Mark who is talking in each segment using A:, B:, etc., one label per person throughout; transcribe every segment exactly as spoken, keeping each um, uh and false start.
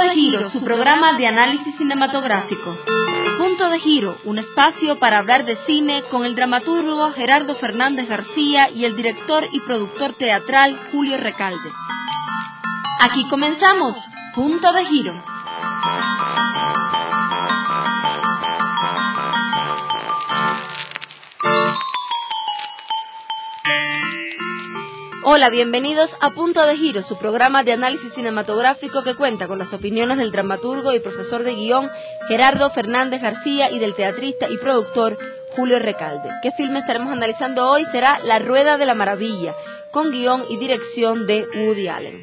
A: de Giro, su programa de análisis cinematográfico. Punto de Giro, un espacio para hablar de cine con el dramaturgo Gerardo Fernández García y el director y productor teatral Julio Recalde. Aquí comenzamos, Punto de Giro. Hola, bienvenidos a Punto de Giro, su programa de análisis cinematográfico que cuenta con las opiniones del dramaturgo y profesor de guión Gerardo Fernández García y del teatrista y productor Julio Recalde. ¿Qué filme estaremos analizando hoy? Será La Rueda de la Maravilla, con guión y dirección de Woody Allen.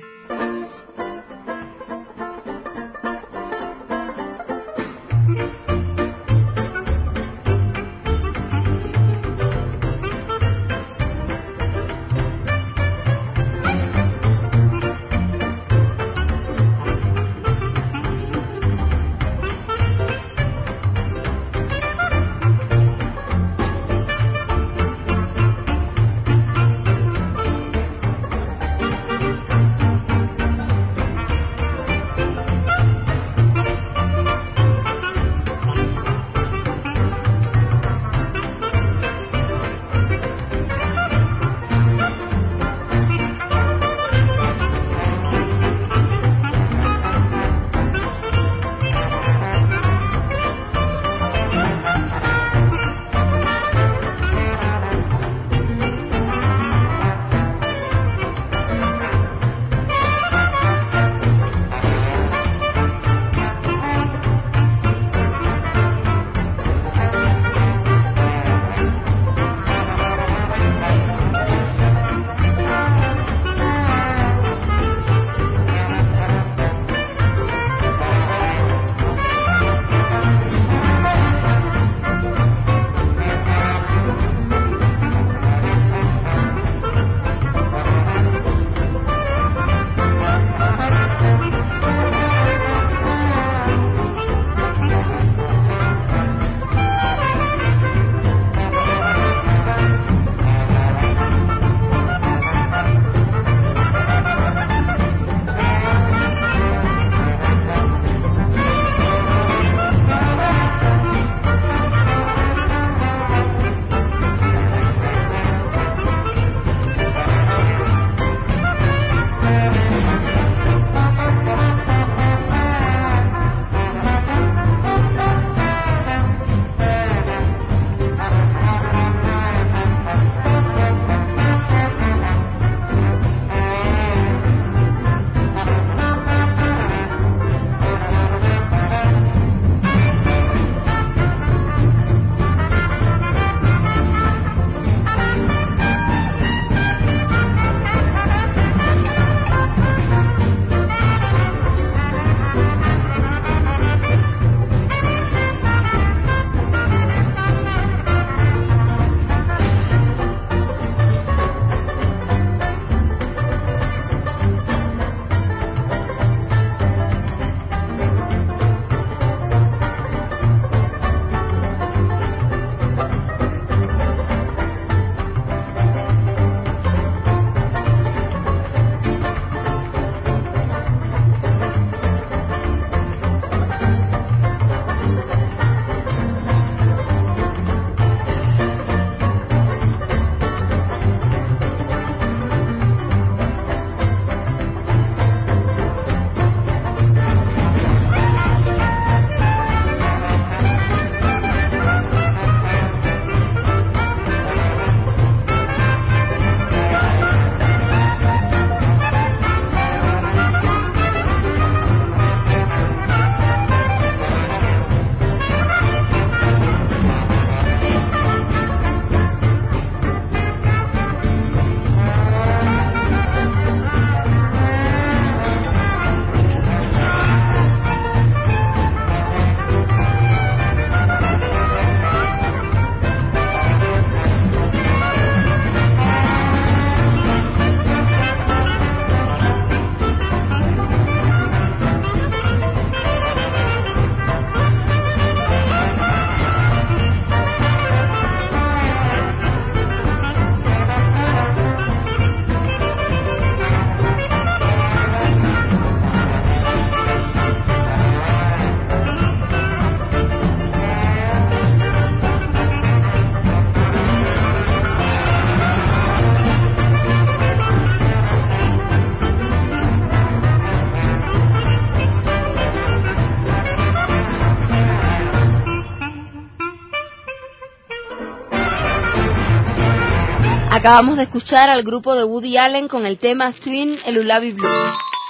A: Acabamos de escuchar al grupo de Woody Allen con el tema Swing el Lullaby Blues.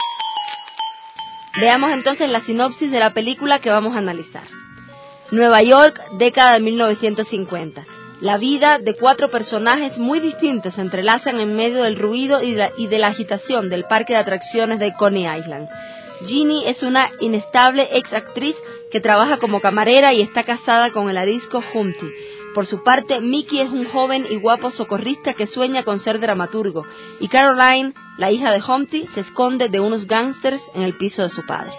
A: Veamos entonces la sinopsis de la película que vamos a analizar. Nueva York, década de mil novecientos cincuenta. La vida de cuatro personajes muy distintos se entrelazan en medio del ruido y de, la, y de la agitación del parque de atracciones de Coney Island. Ginny es una inestable ex actriz que trabaja como camarera y está casada con el arisco Humpty. Por su parte, Mickey es un joven y guapo socorrista que sueña con ser dramaturgo, y Caroline, la hija de Humpty, se esconde de unos gángsters en el piso de su padre.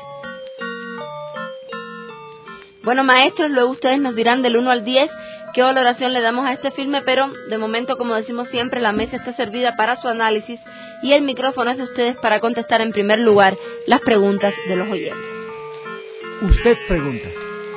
A: Bueno, maestros, luego ustedes nos dirán del uno al diez qué valoración le damos a este filme, pero de momento, como decimos siempre, la mesa está servida para su análisis y el micrófono es de ustedes para contestar en primer lugar las preguntas de los oyentes.
B: Usted pregunta.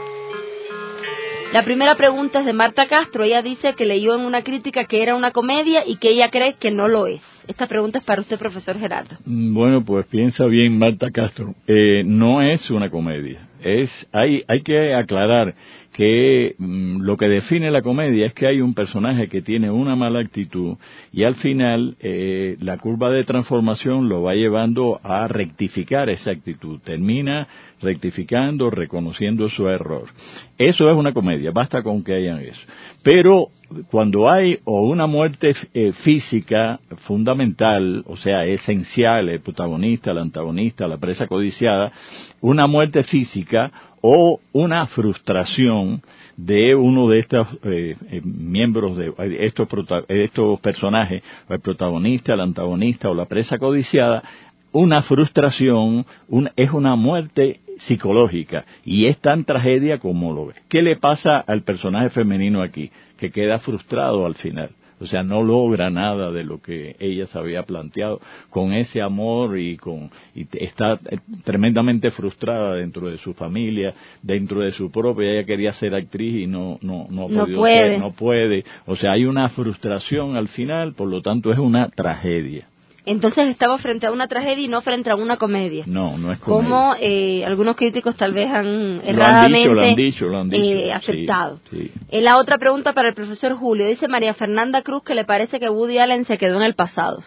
A: La primera pregunta es de Marta Castro. Ella dice que leyó en una crítica que era una comedia y que ella cree que no lo es. Esta pregunta es para usted, profesor Gerardo.
C: Bueno, pues piensa bien, Marta Castro. Eh, no es una comedia. Es hay hay que aclarar que mmm, lo que define la comedia es que hay un personaje que tiene una mala actitud y al final eh, la curva de transformación lo va llevando a rectificar esa actitud. Termina rectificando, reconociendo su error. Eso es una comedia, basta con que hayan eso. Pero cuando hay o una muerte eh, física fundamental, o sea, esencial, el protagonista, el antagonista, la presa codiciada, una muerte física o una frustración de uno de estos eh, eh, miembros de estos, prota- estos personajes, el protagonista, el antagonista o la presa codiciada, una frustración, un, es una muerte psicológica y es tan tragedia como lo ve. ¿Qué le pasa al personaje femenino aquí? Que queda frustrado al final. O sea, no logra nada de lo que ella se había planteado con ese amor y con y está tremendamente frustrada dentro de su familia, dentro de su propia. Ella quería ser actriz y no no no ha
A: no
C: podido
A: puede.
C: ser, no puede. O sea, hay una frustración al final, por lo tanto es una tragedia.
A: Entonces estamos frente a una tragedia y no frente a una comedia.
C: No, no es comedia.
A: Como eh, algunos críticos tal vez han erradamente
C: lo han dicho, lo han dicho, lo han dicho.
A: Eh, aceptado.
C: Sí, sí.
A: Eh, la otra pregunta para el profesor Julio. Dice María Fernanda Cruz que le parece que Woody Allen se quedó en el pasado.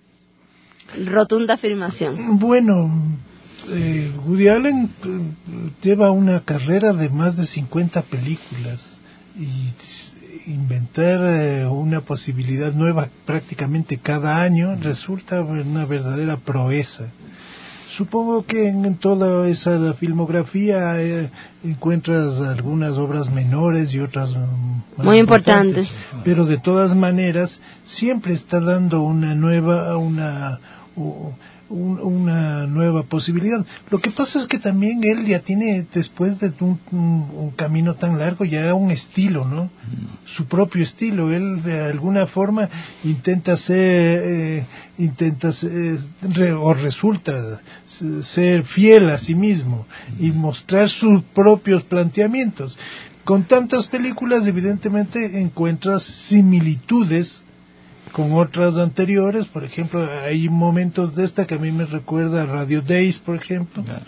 A: Rotunda afirmación.
D: Bueno, eh, Woody Allen eh, lleva una carrera de más de cincuenta películas y inventar eh, una posibilidad nueva prácticamente cada año resulta una verdadera proeza. Supongo que en toda esa filmografía eh, encuentras algunas obras menores y otras más
A: muy importantes.
D: importantes, pero de todas maneras siempre está dando una nueva una uh, un, una nueva posibilidad. Lo que pasa es que también él ya tiene, después de un, un, un camino tan largo, ya un estilo, ¿no? Su propio estilo. Él de alguna forma intenta ser, eh, intenta ser, re, o resulta ser fiel a sí mismo y mostrar sus propios planteamientos. Con tantas películas, evidentemente, encuentras similitudes con otras anteriores. Por ejemplo, hay momentos de esta que a mí me recuerda a Radio Days, por ejemplo. Claro.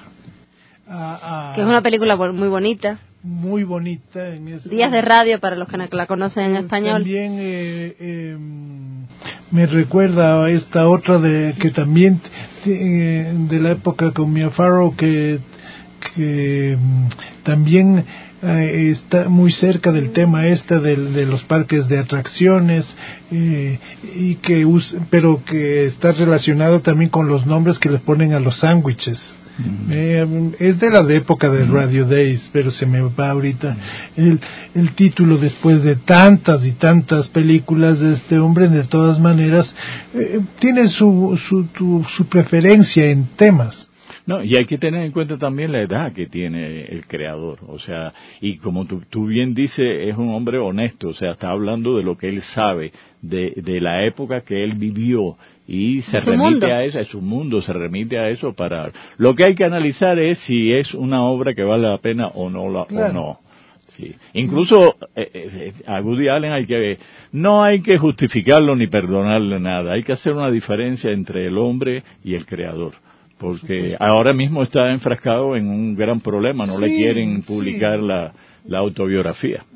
D: A, a,
A: que es una película muy bonita.
D: Muy bonita. En ese,
A: Días de radio, para los que no la conocen en español.
D: También eh, eh, me recuerda a esta otra de que también eh, de la época con Mia Farrow, que, que también eh, está muy cerca del tema este de, de los parques de atracciones, eh, y que us, pero que está relacionado también con los nombres que le ponen a los sándwiches. Uh-huh. Eh, es de la época de Radio Days, pero se me va ahorita el, el título después de tantas y tantas películas de este hombre. De todas maneras, eh, tiene su, su, tu, su preferencia en temas.
C: No, y hay que tener en cuenta también la edad que tiene el creador, o sea, y como tú, tú bien dices, es un hombre honesto, o sea, está hablando de lo que él sabe, de, de la época que él vivió, y se remite mundo. a eso, es su mundo, se remite a eso para... Lo que hay que analizar es si es una obra que vale la pena o no, la, claro. o no. Sí. Incluso eh, eh, a Woody Allen hay que no hay que justificarlo ni perdonarle nada, hay que hacer una diferencia entre el hombre y el creador. Porque ahora mismo está enfrascado en un gran problema, no sí, le quieren publicar sí. la, la autobiografía.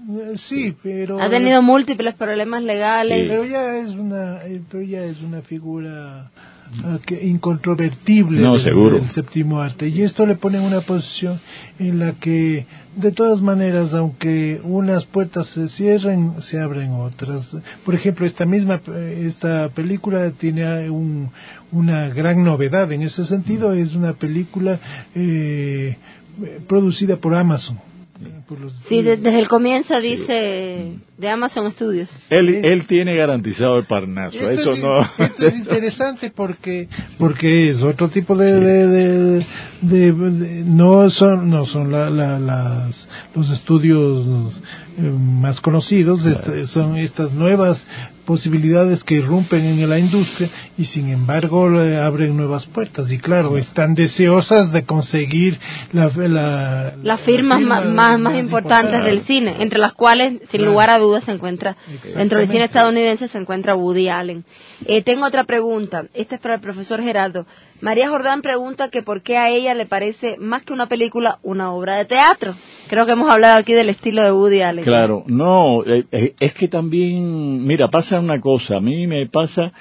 D: Sí, pero
A: ha tenido múltiples problemas legales.
C: Sí.
D: Pero ya es una, pero ya es una figura uh, que incontrovertible
C: no,
D: del,
C: seguro.
D: del séptimo arte, y esto le pone en una posición en la que de todas maneras, aunque unas puertas se cierren, se abren otras. Por ejemplo, esta misma esta película tiene un, una gran novedad en ese sentido. Es una película eh, producida por Amazon. Por los
A: Sí, de, desde el comienzo dice sí. de Amazon Studios.
C: Él, él tiene garantizado el Parnaso, esto eso
D: es,
C: no.
D: Esto es interesante porque porque es otro tipo de, sí. de, de, de, de no son no son la, la, las los estudios eh, más conocidos, claro. Este, son estas nuevas posibilidades que irrumpen en la industria y sin embargo le abren nuevas puertas y claro, sí. están deseosas de conseguir la, la,
A: las firmas la firma más, más, más importantes importante. del cine, entre las cuales sin claro. lugar a dudas se encuentra dentro del cine estadounidense se encuentra Woody Allen. Eh, tengo otra pregunta, esta es para el profesor Gerardo. María Jordán pregunta que por qué a ella le parece más que una película una obra de teatro. Creo que hemos hablado aquí del estilo de Woody Allen.
C: Claro, no, eh, es que también, mira, pasa una cosa, a mí me pasa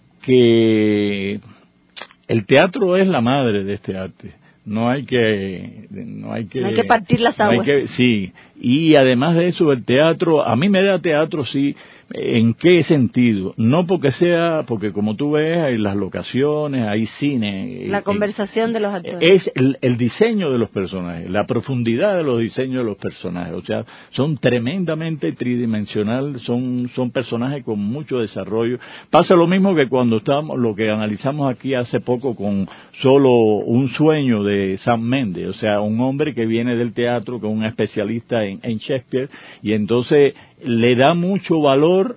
C: que el teatro es la madre de este arte. No hay que, no hay que,
A: no hay que partir las aguas.
C: No hay que, sí, y además de eso el teatro, a mí me da teatro sí. ¿En qué sentido? No porque sea, porque como tú ves, hay las locaciones, hay cine.
A: La conversación en, de los actores.
C: Es el, el diseño de los personajes, la profundidad de los diseños de los personajes. O sea, son tremendamente tridimensional, son, son personajes con mucho desarrollo. Pasa lo mismo que cuando estábamos, lo que analizamos aquí hace poco con solo un sueño de Sam Mendes. O sea, un hombre que viene del teatro, que es un especialista en, en Shakespeare, y entonces le da mucho valor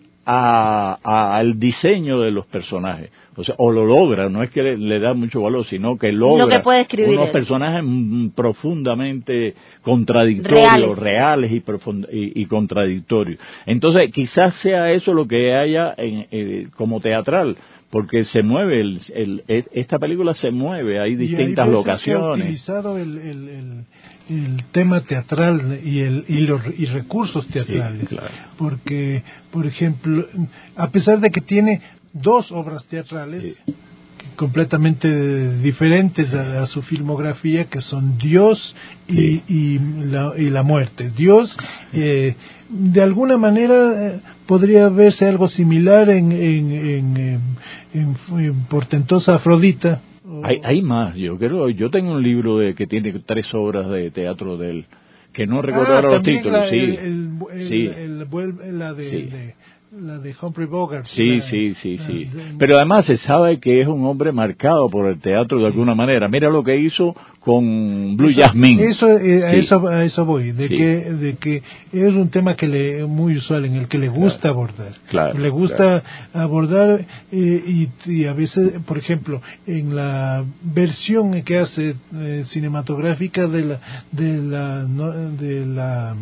C: a, a, al diseño de los personajes, o sea, o lo logra, no es que le, le da mucho valor, sino que logra
A: lo que puede escribir
C: unos
A: él.
C: personajes m, profundamente contradictorios, reales, reales y, profund, y, y contradictorios. Entonces, quizás sea eso lo que haya en, eh, como teatral, porque se mueve, el, el, el, esta película se mueve, hay distintas
D: y hay
C: locaciones.
D: Que ha utilizado el, el, el, el tema teatral y, el, y los y recursos teatrales,
C: sí, claro.
D: Porque, por ejemplo, a pesar de que tiene dos obras teatrales sí. completamente diferentes a, a su filmografía, que son Dios y, sí. y, la, y la muerte. Dios, eh, de alguna manera, eh, podría verse algo similar en, en, en, en, en, en Portentosa Afrodita.
C: Hay, hay más, yo creo, yo tengo un libro de que tiene tres obras de teatro de él, que no recuerdo ahora
D: ah,
C: los títulos,
D: la,
C: sí.
D: El, el,
C: sí.
D: El, el, la de...
C: Sí.
D: de la de Humphrey Bogart.
C: Sí,
D: la,
C: sí, sí,
D: la,
C: sí.
D: De,
C: Pero además se sabe que es un hombre marcado por el teatro de sí. alguna manera. Mira lo que hizo con Blue
D: eso,
C: Jasmine.
D: Eso, eh,
C: sí.
D: a eso, a eso voy, de
C: sí.
D: que, de que es un tema que le muy usual en el que le gusta claro. abordar.
C: Claro,
D: le gusta
C: claro.
D: abordar eh, y, y a veces, por ejemplo, en la versión que hace eh, cinematográfica de la, de la, no, de la,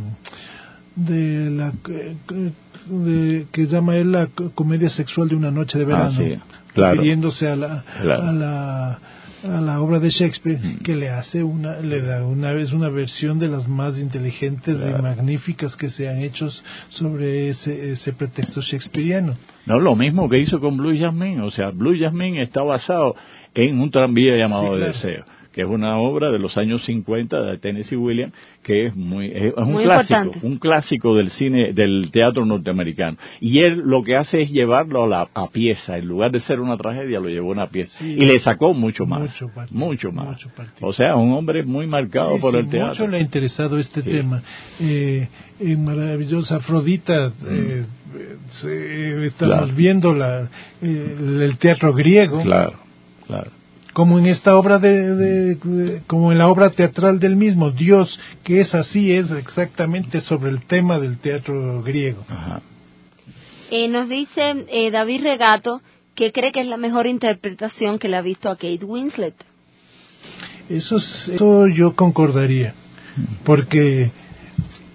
D: de la eh, De, que llama él la comedia sexual de una noche de verano,
C: ah, sí, claro,
D: refiriéndose a la,
C: claro.
D: a la a la obra de Shakespeare, mm. que le hace una le da una vez una versión de las más inteligentes claro. y magníficas que se han hecho sobre ese ese pretexto shakespeariano.
C: No, lo mismo que hizo con Blue Jasmine, o sea, Blue Jasmine está basado en un tranvía llamado sí, claro. Deseo, que es una obra de los años cincuenta de Tennessee Williams, que es muy es un
A: muy
C: clásico,
A: importante.
C: un clásico del cine, del teatro norteamericano. Y él lo que hace es llevarlo a la a pieza, en lugar de ser una tragedia, lo llevó a una pieza. Sí, y le sacó mucho más, mucho, partido, mucho más. Mucho o sea, un hombre muy marcado
D: sí,
C: por
D: sí,
C: el teatro.
D: Mucho le ha interesado este
C: sí.
D: tema. Eh, en Maravillosa Afrodita, mm. eh, se, estamos claro. viendo la, eh, el teatro griego.
C: Claro, claro.
D: Como en esta obra de, de, de, como en la obra teatral del mismo Dios, que es así, es exactamente sobre el tema del teatro griego.
C: Ajá.
A: Eh, nos dice eh, David Regato que cree que es la mejor interpretación que le ha visto a Kate Winslet.
D: Eso, eso yo concordaría, porque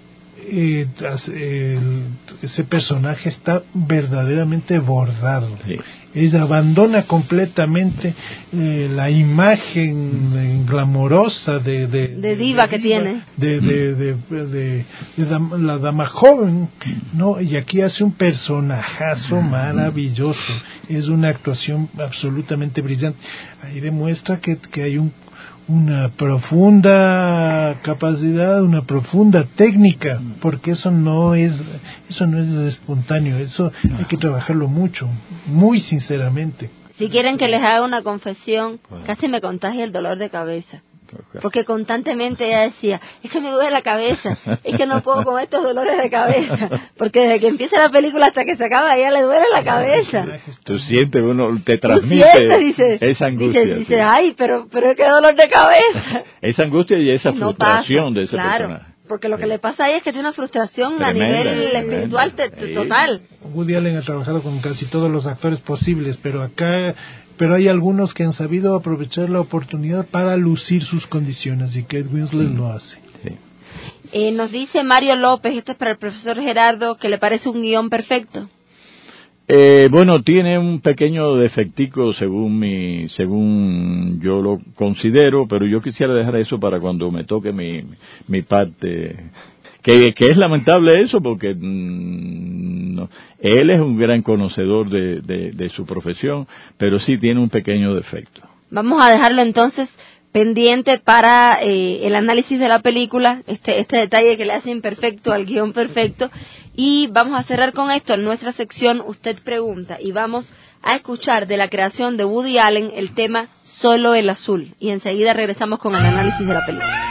D: eh, el, ese personaje está verdaderamente bordado. Sí. Ella abandona completamente eh, la imagen eh, glamorosa de, de,
A: de, de diva que
D: diva,
A: tiene
D: de, de, de, de, de, de dama, la dama joven, no, y aquí hace un personajazo maravilloso. Es una actuación absolutamente brillante. Ahí demuestra que, que hay un una profunda capacidad, una profunda técnica, porque eso no es eso no es espontáneo, eso hay que trabajarlo mucho, muy sinceramente.
A: Si quieren que les haga una confesión, casi me contagia el dolor de cabeza. Porque constantemente ella decía, es que me duele la cabeza, es que no puedo con estos dolores de cabeza, porque desde que empieza la película hasta que se acaba, a ella le duele la cabeza.
C: Tú sientes, uno te transmite
A: sientes, dice,
C: esa angustia.
A: Dice, dice, ay, pero, pero qué dolor de cabeza.
C: Esa angustia y esa
A: no
C: frustración
A: pasa,
C: de ese
A: claro,
C: personaje.
A: Porque lo que le pasa a ella es que tiene una frustración
C: tremenda,
A: a nivel
C: tremenda,
A: espiritual te, te, total.
D: Woody Allen ha trabajado con casi todos los actores posibles, pero acá... Pero hay algunos que han sabido aprovechar la oportunidad para lucir sus condiciones, y Kate Winslet mm. lo hace.
C: Sí.
A: Eh, nos dice Mario López, esto es para el profesor Gerardo, que le parece un guión perfecto.
C: Eh, bueno, tiene un pequeño defectico según mi, según yo lo considero, pero yo quisiera dejar eso para cuando me toque mi, mi parte. Que, que es lamentable eso porque mmm, no, él es un gran conocedor de, de, de su profesión, pero sí tiene un pequeño defecto.
A: Vamos a dejarlo entonces pendiente para eh, el análisis de la película, este, este detalle que le hace imperfecto al guión perfecto, y vamos a cerrar con esto en nuestra sección Usted Pregunta, y vamos a escuchar de la creación de Woody Allen el tema Solo el Azul, y enseguida regresamos con el análisis de la película.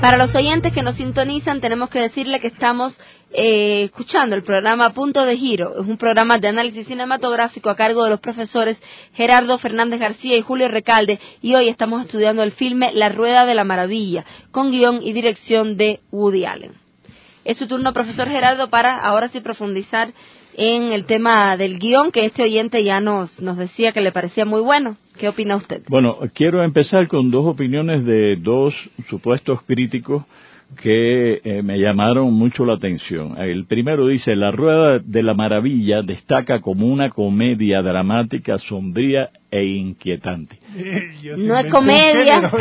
A: Para los oyentes que nos sintonizan, tenemos que decirle que estamos eh, escuchando el programa Punto de Giro. Es un programa de análisis cinematográfico a cargo de los profesores Gerardo Fernández García y Julio Recalde, y hoy estamos estudiando el filme La Rueda de la Maravilla, con guión y dirección de Woody Allen. Es su turno, profesor Gerardo, para ahora sí profundizar en el tema del guión, que este oyente ya nos, nos decía que le parecía muy bueno. ¿Qué opina usted?
C: Bueno, quiero empezar con dos opiniones de dos supuestos críticos que eh, me llamaron mucho la atención. El primero dice: La Rueda de la Maravilla destaca como una comedia dramática, sombría e inquietante.
A: No es comedia.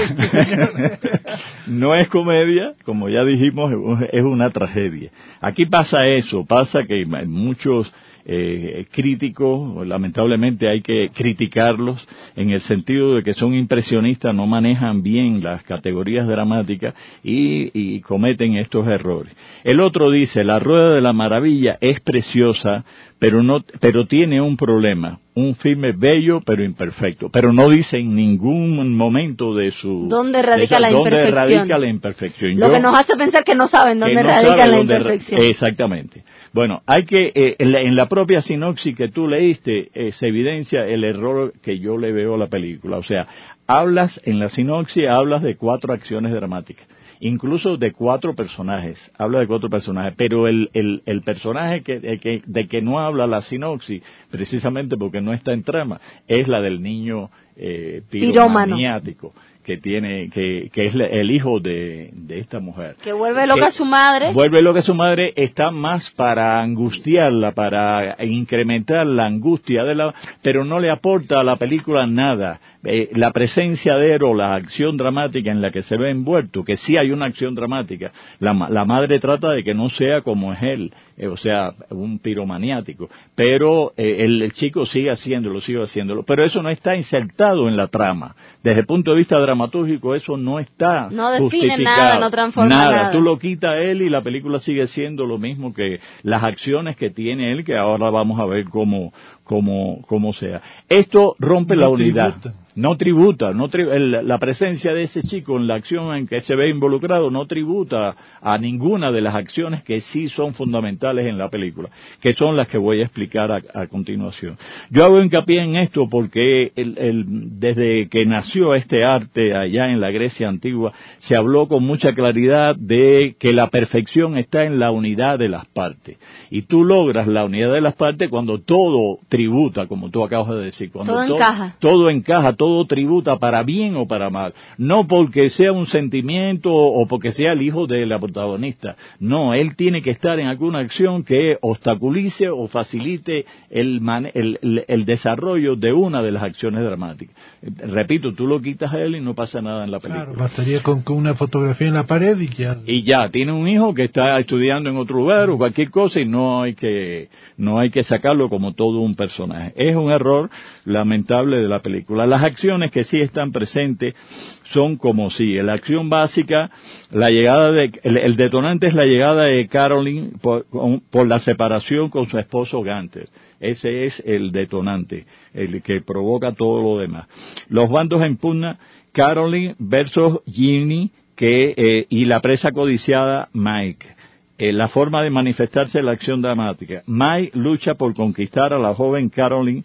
C: No es comedia, como ya dijimos, es una tragedia. Aquí pasa eso, pasa que muchos eh, críticos, lamentablemente hay que criticarlos en el sentido de que son impresionistas, no manejan bien las categorías dramáticas y, y cometen estos errores. El otro dice: La Rueda de la Maravilla es preciosa, pero no, pero tiene un problema, un filme bello pero imperfecto, pero no dice en ningún momento de su...
A: ¿Dónde radica
C: de,
A: la
C: ¿dónde
A: imperfección?
C: radica la imperfección?
A: Lo
C: Yo,
A: que nos hace pensar que no saben dónde
C: que no
A: radica
C: sabe
A: la
C: dónde
A: imperfección.
C: Ra- exactamente. Bueno, hay que, eh, en, la, en la propia sinopsis que tú leíste, eh, se evidencia el error que yo le veo a la película. O sea, hablas, en la sinopsis hablas de cuatro acciones dramáticas, incluso de cuatro personajes, habla de cuatro personajes, pero el, el, el personaje que, el que, de que no habla la sinopsis, precisamente porque no está en trama, es la del niño eh, piromaniático, que tiene, que, que es el hijo de, de esta mujer.
A: Que vuelve loca a su madre.
C: Vuelve loca a su madre, está más para angustiarla, para incrementar la angustia de la, pero no le aporta a la película nada. Eh, la presencia de él o la acción dramática en la que se ve envuelto, que sí hay una acción dramática, la, la madre trata de que no sea como es él, eh, o sea, un piromaniático, pero eh, el, el chico sigue haciéndolo, sigue haciéndolo, pero eso no está insertado en la trama. Desde el punto de vista dramatúrgico, eso no está
A: no define
C: justificado.
A: nada, no transforma
C: nada.
A: nada.
C: Tú lo quitas a él y la película sigue siendo lo mismo que las acciones que tiene él, que ahora vamos a ver cómo, cómo, cómo sea. Esto rompe
D: No
C: la unidad.
D: tributa.
C: No tributa, no tri el, la presencia de ese chico en la acción en que se ve involucrado no tributa a ninguna de las acciones que sí son fundamentales en la película, que son las que voy a explicar a, a continuación. Yo hago hincapié en esto porque el, el, desde que nació este arte allá en la Grecia antigua, se habló con mucha claridad de que la perfección está en la unidad de las partes. Y tú logras la unidad de las partes cuando todo tributa, como tú acabas de decir. Cuando
A: todo
C: to
A: encaja.
C: Todo encaja, todo todo tributa para bien o para mal, no porque sea un sentimiento o porque sea el hijo de la protagonista, no, él tiene que estar en alguna acción que obstaculice o facilite el, man, el, el, el desarrollo de una de las acciones dramáticas. Repito, tú lo quitas a él y no pasa nada en la película.
D: Claro, bastaría con, con una fotografía en la pared y ya.
C: Y ya, tiene un hijo que está estudiando en otro lugar o cualquier cosa y no hay que, no hay que sacarlo como todo un personaje. Es un error lamentable de la película. Las acciones que sí están presentes son como sigue. La acción básica, la llegada de, el, el detonante es la llegada de Caroline por, por la separación con su esposo Gunther. Ese es el detonante, el que provoca todo lo demás. Los bandos en pugna, Caroline versus Ginny, que, eh, y la presa codiciada Mike. Eh, la forma de manifestarse la acción dramática. Mike lucha por conquistar a la joven Caroline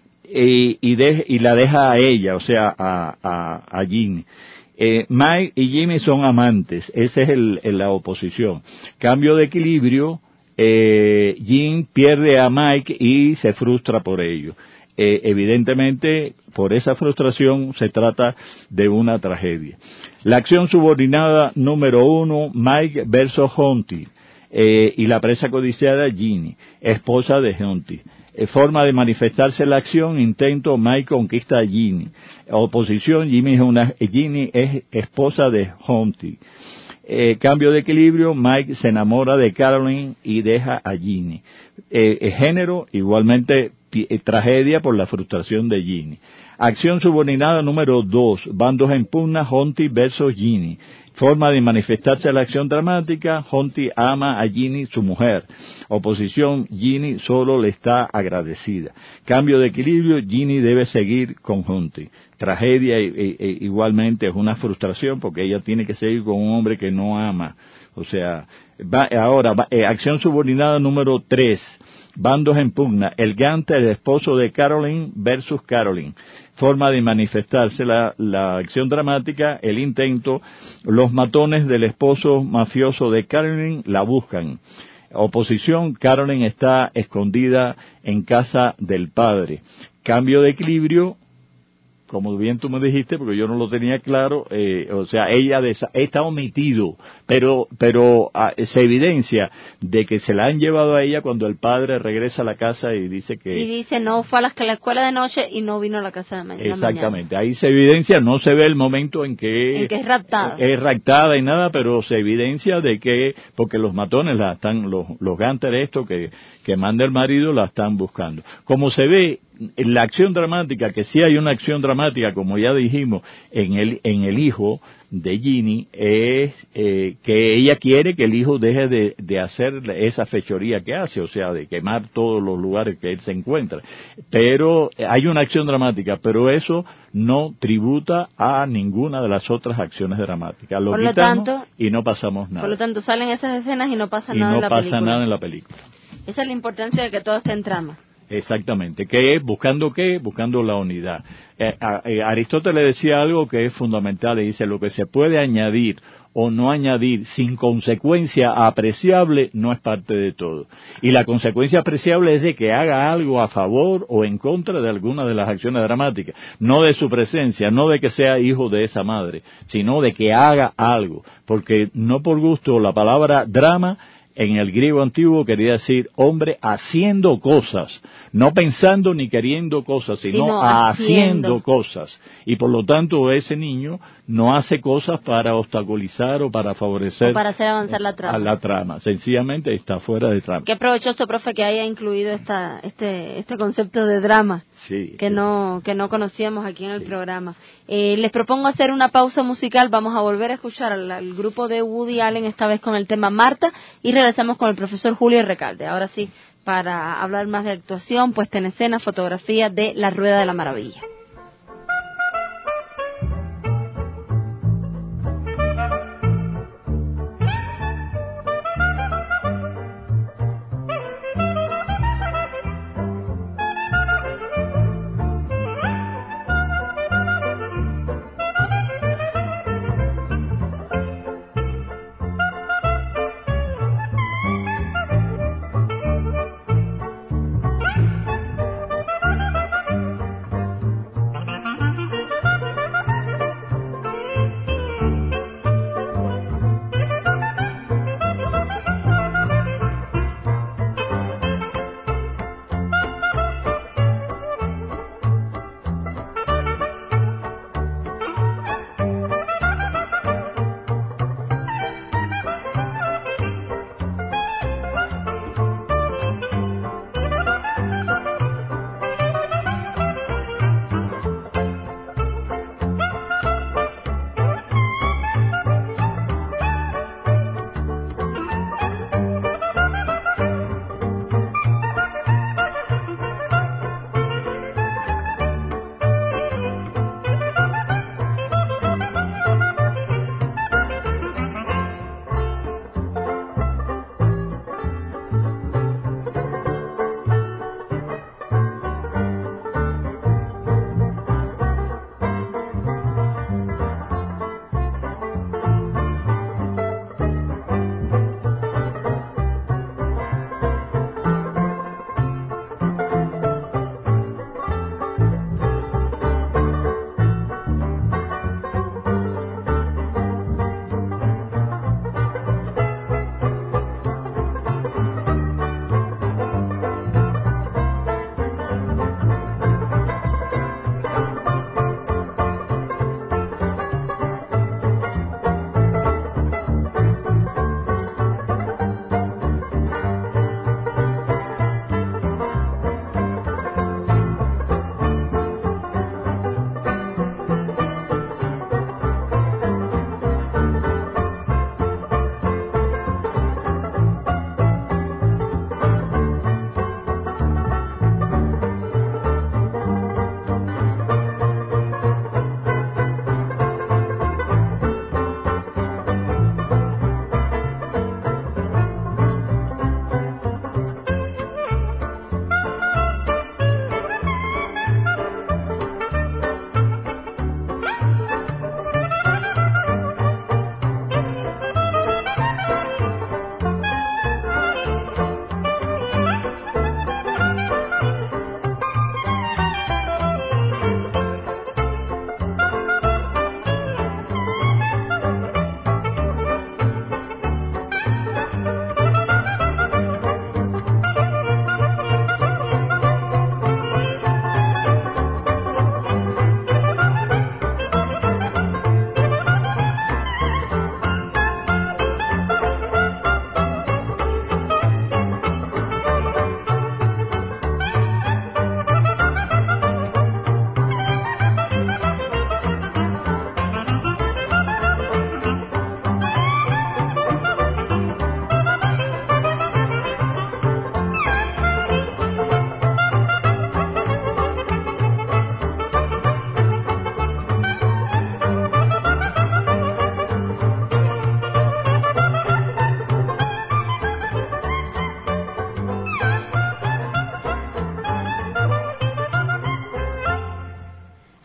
C: y, y, de, y la deja a ella, o sea, a, a, a Ginny. Eh, Mike y Jimmy son amantes, esa es el, el, la oposición. Cambio de equilibrio, eh, Jim pierde a Mike y se frustra por ello. Eh, evidentemente, por esa frustración se trata de una tragedia. La acción subordinada número uno, Mike versus Hunty, eh, y la presa codiciada Ginny, esposa de Hunty. Eh, forma de manifestarse la acción, intento, Mike conquista a Ginny. Oposición, Ginny es, una, Ginny es esposa de Hunty. Eh, cambio de equilibrio, Mike se enamora de Caroline y deja a Ginny. Eh, eh, género, igualmente eh, tragedia por la frustración de Ginny. Acción subordinada número dos, bandos en pugna, Hunty versus Ginny. Forma de manifestarse la acción dramática, Honti ama a Ginny, su mujer. Oposición, Ginny solo le está agradecida. Cambio de equilibrio, Ginny debe seguir con Honti. Tragedia, e, e, igualmente, es una frustración porque ella tiene que seguir con un hombre que no ama. O sea, va, ahora, va, eh, acción subordinada número tres. Bandos en pugna. El Gante, el esposo de Caroline versus Caroline. Forma de manifestarse la, la acción dramática, el intento. Los matones del esposo mafioso de Caroline la buscan. Oposición, Caroline está escondida en casa del padre. Cambio de equilibrio, como bien tú me dijiste, porque yo no lo tenía claro, eh, o sea, ella desa- está omitido, pero pero ah, se evidencia de que se la han llevado a ella cuando el padre regresa a la casa y dice que...
A: Y dice, no fue a la, la escuela de noche y no vino a la casa de mañana.
C: Exactamente, ahí se evidencia, no se ve el momento en que...
A: En que es raptada.
C: Es raptada y nada, pero se evidencia de que, porque los matones la están, los, los Ganter estos que, que manda el marido la están buscando. Como se ve, en la acción dramática, que sí hay una acción dramática, como ya dijimos, en el, en el hijo de Ginny, es eh, que ella quiere que el hijo deje de, de hacer esa fechoría que hace, o sea, de quemar todos los lugares que él se encuentra. Pero hay una acción dramática, pero eso no tributa a ninguna de las otras acciones dramáticas. Lo
A: Por lo
C: quitamos
A: tanto,
C: y no pasamos nada.
A: Por lo tanto, salen esas escenas y no pasa
C: y
A: nada
C: no
A: en la
C: pasa
A: película.
C: nada en la película.
A: Esa es la importancia de que todo esté en trama.
C: Exactamente. ¿Qué es? ¿Buscando qué? Buscando la unidad. Eh, a, eh, Aristóteles decía algo que es fundamental, le dice, lo que se puede añadir o no añadir sin consecuencia apreciable no es parte de todo. Y la consecuencia apreciable es de que haga algo a favor o en contra de alguna de las acciones dramáticas. No de su presencia, no de que sea hijo de esa madre, sino de que haga algo. Porque no por gusto la palabra drama en el griego antiguo quería decir hombre haciendo cosas, no pensando ni queriendo cosas, sino,
A: Sino
C: haciendo.
A: haciendo
C: cosas. Y por lo tanto ese niño no hace cosas para obstaculizar o para favorecer
A: O para hacer avanzar la trama.
C: a la trama. Sencillamente está fuera de trama.
A: Qué provechoso, profe, que haya incluido esta, este, este concepto de drama.
C: Sí,
A: que
C: sí.
A: no que no conocíamos aquí en el
C: Sí.
A: programa. Eh, les propongo hacer una pausa musical. Vamos a volver a escuchar al, al grupo de Woody Allen, esta vez con el tema Marta, y regresamos con el profesor Julio Recalde. Ahora sí, para hablar más de actuación, puesta en escena, fotografía de La Rueda de la Maravilla.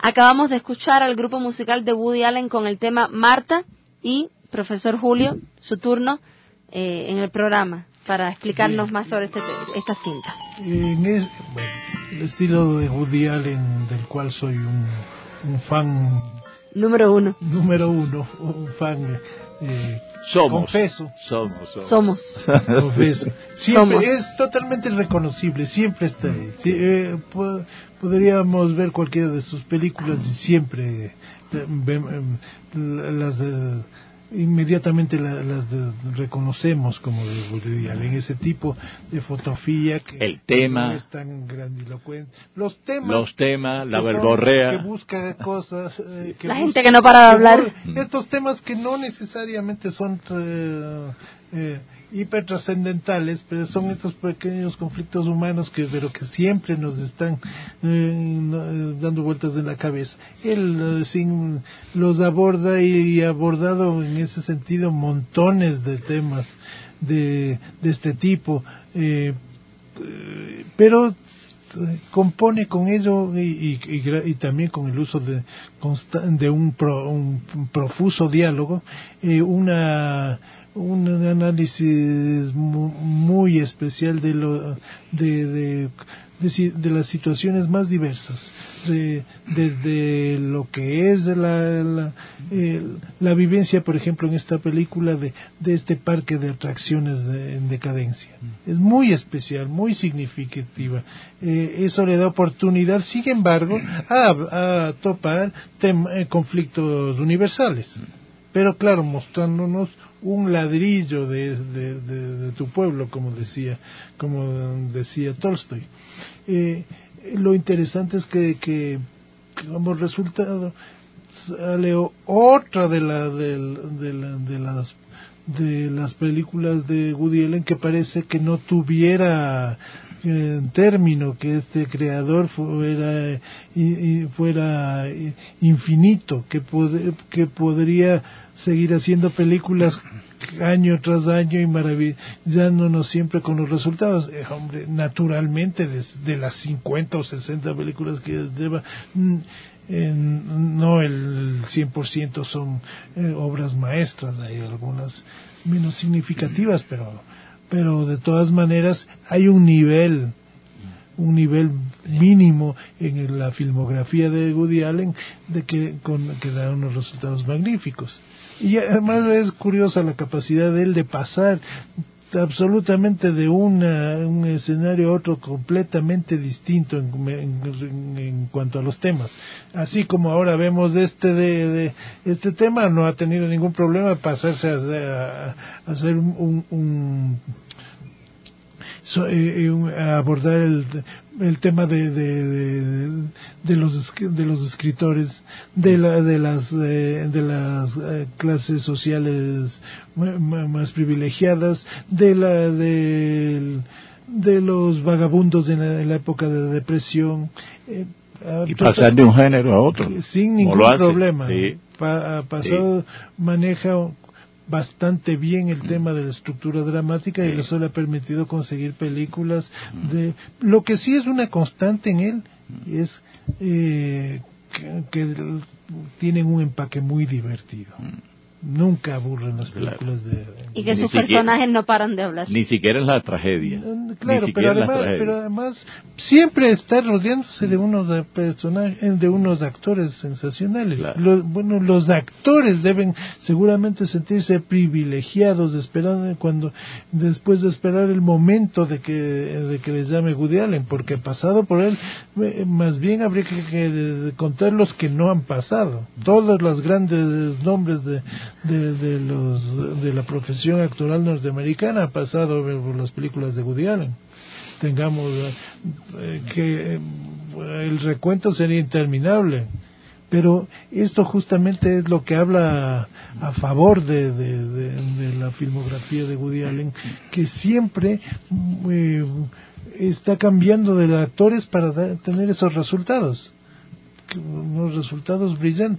A: Acabamos de escuchar al grupo musical de Woody Allen con el tema Marta y profesor Julio, su turno eh, en el programa para explicarnos más sobre este, esta cinta.
D: En es, bueno, el estilo de Woody Allen, del cual soy un, un fan
A: número uno,
D: número uno, un fan eh,
C: somos,
D: confeso,
C: somos, somos,
A: somos.
D: confeso. Siempre
A: Somos.
D: es totalmente reconocible, siempre está ahí. Sí, eh, po- podríamos ver cualquiera de sus películas y siempre eh, ve- eh, las eh, inmediatamente la- las de- reconocemos como de Woody Allen, ese tipo de fotografía que
C: el tema,
D: no es tan grandilocuente, los temas,
C: los temas, la
D: que son-
C: verborrea,
D: que busca cosas, eh, que
A: La
D: busca-
A: gente que no para de
D: que
A: hablar.
D: bu- estos temas que no necesariamente son eh, eh, hiper trascendentales, pero son estos pequeños conflictos humanos que pero que siempre nos están eh, no- eh, dando vueltas en la cabeza. Él eh, sin, los aborda y, y ha abordado en ese sentido montones de temas de, de este tipo, eh, eh, pero eh, compone con ello y, y, y, gra- y también con el uso de, consta- de un, pro- un profuso diálogo, eh, una un análisis mu- muy especial de lo de de, de, si- de las situaciones más diversas, de- desde lo que es la la, el- la vivencia, por ejemplo, en esta película de, de este parque de atracciones de- en decadencia. Es muy especial, muy significativa. Eh, eso le da oportunidad, sin embargo, a, a topar tem- eh, conflictos universales. Pero claro, mostrándonos un ladrillo de, de, de, de tu pueblo, como decía, como decía Tolstoy. Eh, lo interesante es que, que, que como resultado sale otra de, la, de, de, la, de las de las películas de Woody Allen que parece que no tuviera eh, término, que este creador fuera y, y fuera infinito, que pod- que podría seguir haciendo películas año tras año y maravillándonos siempre con los resultados. Eh, hombre, naturalmente de, de las cincuenta o sesenta películas que lleva, mm, en, no el cien por ciento son eh, obras maestras, hay algunas menos significativas, pero pero de todas maneras hay un nivel un nivel mínimo en la filmografía de Woody Allen de que con que da unos resultados magníficos. Y además es curiosa la capacidad de él de pasar absolutamente de una, un escenario a otro completamente distinto en, en, en cuanto a los temas. Así como ahora vemos este de, de este tema, no ha tenido ningún problema pasarse a, a, a hacer un, un, un So, eh, eh, a abordar el, el tema de, de, de, de los de los escritores de la, de las eh, de las eh, clases sociales más privilegiadas, de la de, de los vagabundos en la, en la época de depresión, eh,
C: y pasar de un género a otro
D: sin ningún problema.
C: Sí.
D: Pa, ha pasado, sí. Maneja bastante bien el tema de la estructura dramática, sí. Y eso le ha permitido conseguir películas de lo que sí es una constante en él es eh, que, que tienen un empaque muy divertido. Nunca aburren las películas, claro. de, de
A: y que sus personajes no paran de hablar,
C: ni siquiera en la tragedia,
D: claro, pero además, pero además siempre está rodeándose de unos de personajes, de unos actores sensacionales, claro. Los, bueno, los actores deben seguramente sentirse privilegiados de esperar cuando después de esperar el momento de que de que les llame Woody Allen, porque pasado por él, más bien habría que, que contar los que no han pasado. Todos los grandes nombres de De, de los de la profesión actoral norteamericana ha pasado por las películas de Woody Allen. Tengamos eh, que eh, el recuento sería interminable, pero esto justamente es lo que habla a, a favor de, de, de, de la filmografía de Woody Allen, que siempre eh, está cambiando de actores para da, tener esos resultados, unos resultados brillantes.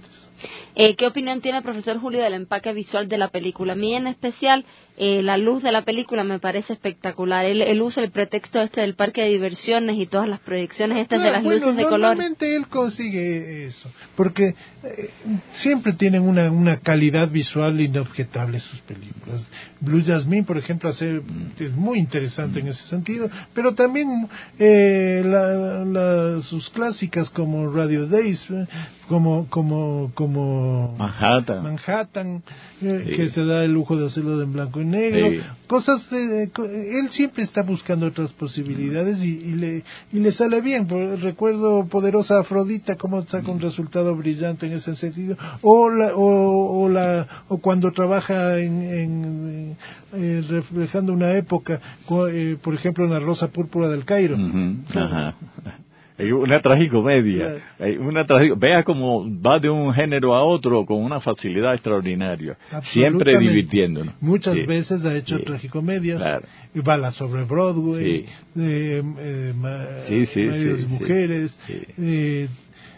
A: Eh, ¿Qué opinión tiene el profesor Julio del empaque visual de la película? A mí en especial, eh, la luz de la película me parece espectacular. Él, él usa el pretexto este del parque de diversiones y todas las proyecciones estas
D: Claro,
A: de las
D: bueno,
A: luces de color.
D: Normalmente él consigue eso, porque eh, siempre tienen una, una calidad visual inobjetable sus películas. Blue Jasmine, por ejemplo, hace, es muy interesante en ese sentido, pero también eh, la, la, sus clásicas como Radio Days, eh, como como como
C: Manhattan,
D: Manhattan eh,
C: sí.
D: que se da el lujo de hacerlo en blanco y negro,
C: sí.
D: cosas de, él siempre está buscando otras posibilidades y, y le y le sale bien. Recuerdo Poderosa Afrodita como saca un resultado brillante en ese sentido, o la, o, o la o cuando trabaja en, en eh, reflejando una época, eh, por ejemplo en La Rosa Púrpura del Cairo.
C: Uh-huh. Ajá. Hay una tragicomedia, hay una tragic... vea cómo va de un género a otro con una facilidad extraordinaria, siempre divirtiéndonos.
D: Muchas
C: sí.
D: veces ha hecho sí. tragicomedias,
C: claro.
D: balas sobre Broadway,
C: sí.
D: eh, eh, ma...
C: sí, sí,
D: maridos
C: sí,
D: y mujeres,
C: sí.
D: eh,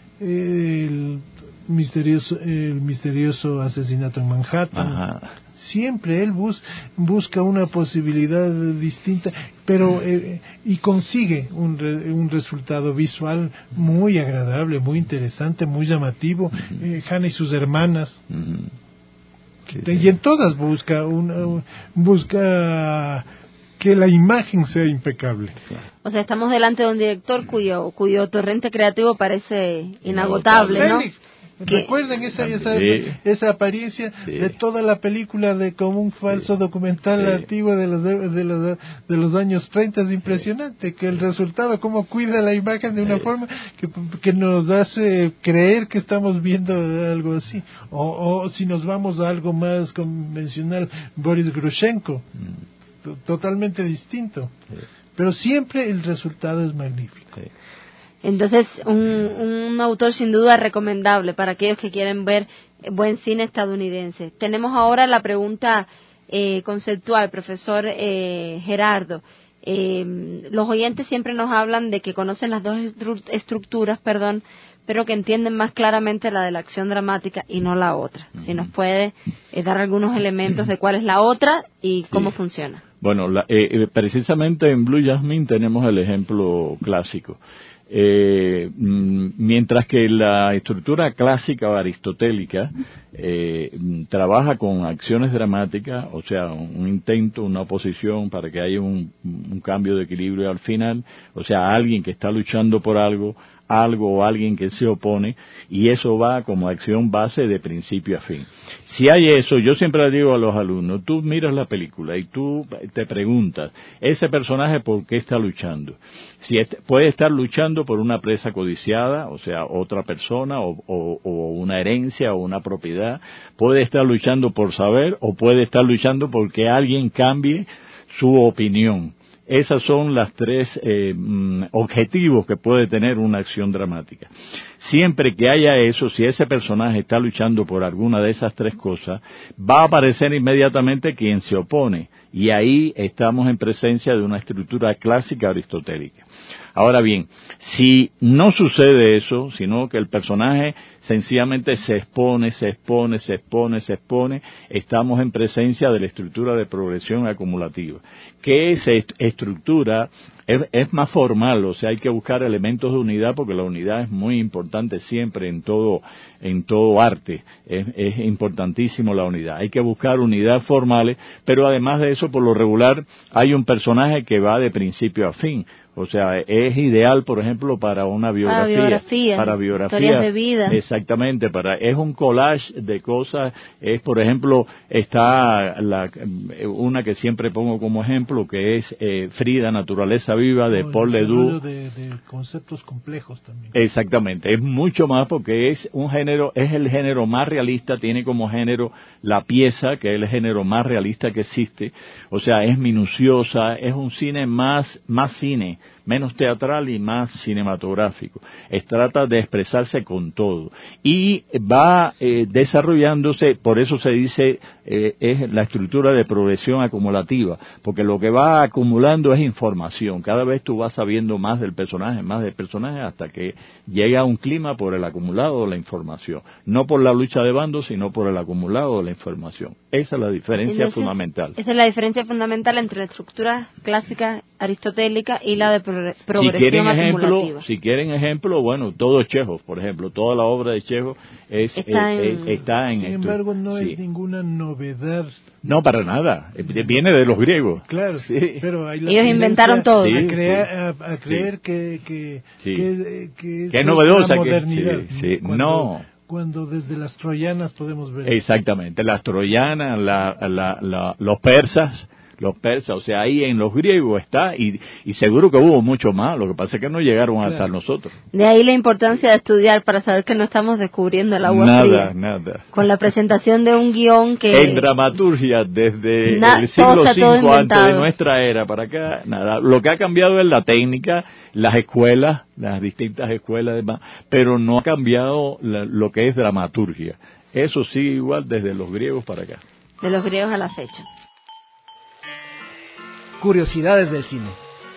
D: el misterioso el misterioso asesinato en Manhattan.
C: Ajá.
D: Siempre él bus, busca una posibilidad distinta, pero eh, y consigue un, re, un resultado visual muy agradable, muy interesante, muy llamativo. Uh-huh. eh, Hannah y sus hermanas.
C: Uh-huh. Sí,
D: y
C: sí.
D: en todas busca una, busca que la imagen sea impecable.
A: O sea, estamos delante de un director cuyo cuyo torrente creativo parece inagotable, inagotable. ¿no?
D: Recuerden esa esa,
C: sí.
D: esa apariencia sí. de toda la película de como un falso sí. documental sí. antiguo de los de, de los de los años treinta. Es impresionante sí. que el resultado cómo cuida la imagen de una sí. forma que, que nos hace creer que estamos viendo algo así. O, o si nos vamos a algo más convencional, Boris Grushenko, mm. totalmente distinto. Sí. Pero siempre el resultado es magnífico. Sí.
A: Entonces, un, un autor sin duda recomendable para aquellos que quieren ver buen cine estadounidense. Tenemos ahora la pregunta eh, conceptual, profesor eh, Gerardo. Eh, los oyentes siempre nos hablan de que conocen las dos estru- estructuras, perdón, pero que entienden más claramente la de la acción dramática y no la otra. Si nos puede eh, dar algunos elementos de cuál es la otra y cómo sí. funciona.
C: Bueno, la, eh, precisamente en Blue Jasmine tenemos el ejemplo clásico. Eh, mientras que la estructura clásica o aristotélica eh, trabaja con acciones dramáticas, o sea, un intento, una oposición para que haya un, un cambio de equilibrio al final, o sea, alguien que está luchando por algo, algo o alguien que se opone, y eso va como acción base de principio a fin. Si hay eso, yo siempre le digo a los alumnos, tú miras la película y tú te preguntas, ese personaje ¿por qué está luchando? Si es, puede estar luchando por una presa codiciada, o sea, otra persona, o, o, o una herencia, o una propiedad, puede estar luchando por saber, o puede estar luchando porque alguien cambie su opinión. Esas son las tres eh, objetivos que puede tener una acción dramática. Siempre que haya eso, si ese personaje está luchando por alguna de esas tres cosas, va a aparecer inmediatamente quien se opone, y ahí estamos en presencia de una estructura clásica aristotélica. Ahora bien, si no sucede eso, sino que el personaje sencillamente se expone, se expone, se expone, se expone, estamos en presencia de la estructura de progresión acumulativa, que esa estructura es, es más formal, o sea, hay que buscar elementos de unidad porque la unidad es muy importante siempre en todo, en todo arte, es, es importantísimo la unidad. Hay que buscar unidades formales, pero además de eso, por lo regular, hay un personaje que va de principio a fin. O sea, es ideal, por ejemplo, para una biografía.
A: Para biografía.
C: Para biografía.
A: Historias de vida.
C: Exactamente. Para, es un collage de cosas. Es, por ejemplo, está la, una que siempre pongo como ejemplo, que es eh, Frida, Naturaleza Viva, de no, Paul Ledoux.
D: De, de conceptos complejos también.
C: Exactamente. Es mucho más porque es un género, es el género más realista, tiene como género la pieza, que es el género más realista que existe. O sea, es minuciosa, es un cine más, más cine. menos teatral y más cinematográfico. Es, trata de expresarse con todo. Y va eh, desarrollándose, por eso se dice, eh, es la estructura de progresión acumulativa, porque lo que va acumulando es información. Cada vez tú vas sabiendo más del personaje, más del personaje, hasta que llega a un clima por el acumulado de la información. No por la lucha de bandos, sino por el acumulado de la información. Esa es la diferencia Entonces, fundamental.
A: Esa es la diferencia fundamental entre la estructura clásica aristotélica y la de pro progresión
C: si quieren
A: acumulativa.
C: Ejemplo, si quieren ejemplo, bueno, todo Chekhov, por ejemplo, toda la obra de Chekhov es,
A: está,
C: es,
A: en,
C: es, está en
D: Sin
C: esto.
D: embargo, no
C: sí.
D: es ninguna novedad.
C: No, para nada. Viene de los griegos.
D: Claro,
C: sí.
D: Pero hay la
A: ellos inventaron todo.
D: A,
C: sí,
D: crear,
C: sí.
D: a, a creer
C: sí.
D: que, que,
C: sí.
D: que, que,
C: que es novedosa.
D: la modernidad.
C: Que, sí, sí.
D: Cuando,
C: no.
D: Cuando desde las troyanas podemos ver.
C: Exactamente. Las troyanas, la, la, la, los persas. Los persas, o sea, ahí en los griegos está, y, y seguro que hubo mucho más, lo que pasa es que no llegaron claro. hasta nosotros.
A: De ahí la importancia de estudiar para saber que no estamos descubriendo el agua
C: nada,
A: fría.
C: Nada, nada.
A: Con la presentación de un guión que...
C: En dramaturgia, desde
A: Na,
C: el siglo cinco antes de
A: inventado.
C: nuestra era para acá, nada. Lo que ha cambiado es la técnica, las escuelas, las distintas escuelas, demás, pero no ha cambiado la, lo que es dramaturgia. Eso sigue igual desde los griegos para acá.
A: De los griegos a la fecha.
B: Curiosidades del cine.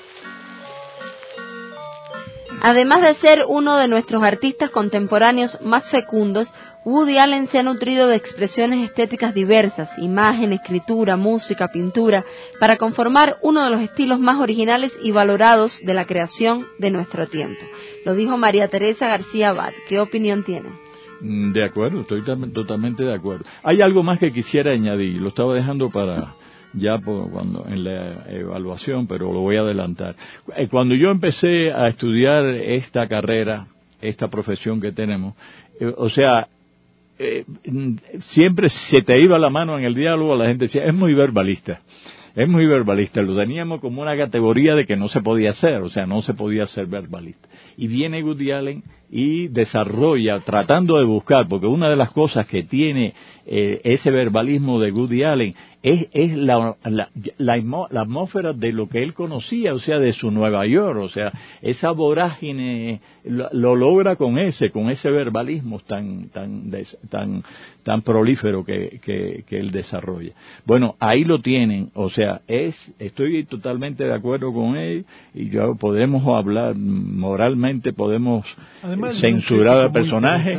A: Además de ser uno de nuestros artistas contemporáneos más fecundos, Woody Allen se ha nutrido de expresiones estéticas diversas, imagen, escritura, música, pintura, para conformar uno de los estilos más originales y valorados de la creación de nuestro tiempo. Lo dijo María Teresa García Abad. ¿Qué opinión tienen?
C: De acuerdo, estoy totalmente de acuerdo. Hay algo más que quisiera añadir, lo estaba dejando para... ya por, cuando en la evaluación, pero lo voy a adelantar. Cuando yo empecé a estudiar esta carrera, esta profesión que tenemos, eh, o sea, eh, siempre se te iba la mano en el diálogo, la gente decía, es muy verbalista, es muy verbalista, lo teníamos como una categoría de que no se podía hacer, o sea, no se podía ser verbalista. Y viene Woody Allen y desarrolla, tratando de buscar, porque una de las cosas que tiene eh, ese verbalismo de Woody Allen es, es la, la, la, la atmósfera de lo que él conocía, o sea, de su Nueva York, o sea, esa vorágine lo, lo logra con ese, con ese verbalismo tan tan des, tan tan prolífero que, que, que él desarrolla. Bueno, ahí lo tienen, o sea, es estoy totalmente de acuerdo con él, y yo podemos hablar moralmente, podemos Además, censurar al personaje,